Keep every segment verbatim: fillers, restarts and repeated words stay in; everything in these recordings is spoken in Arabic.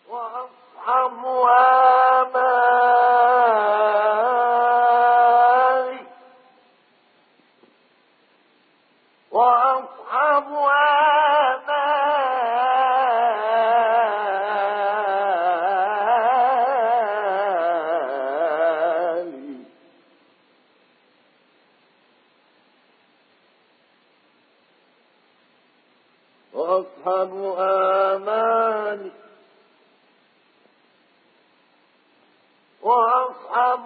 وأصحاب آمال وأصحاب آمال وأصحاب آمال وأصحاب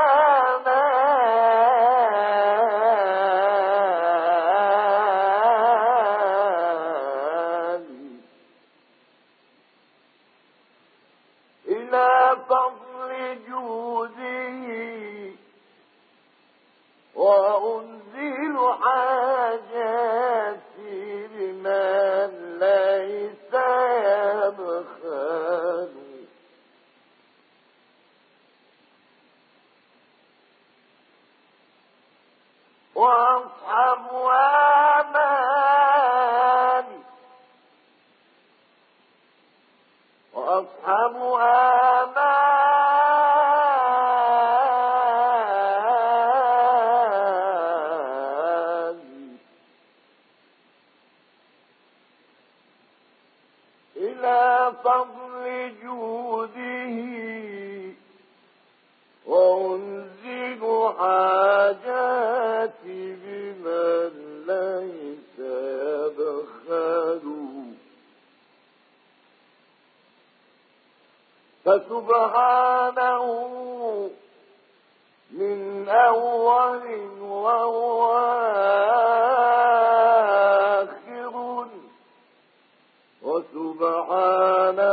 آمال إلى فضل جوده وأنزل حاجاتي بمن ليس يبخل وأصحاب آمال وأصحاب آمال إلى فضل جوده وأنزل حاجاتي بمن ليس يبخل فسبحانه من أول وهو آخر وسبحانه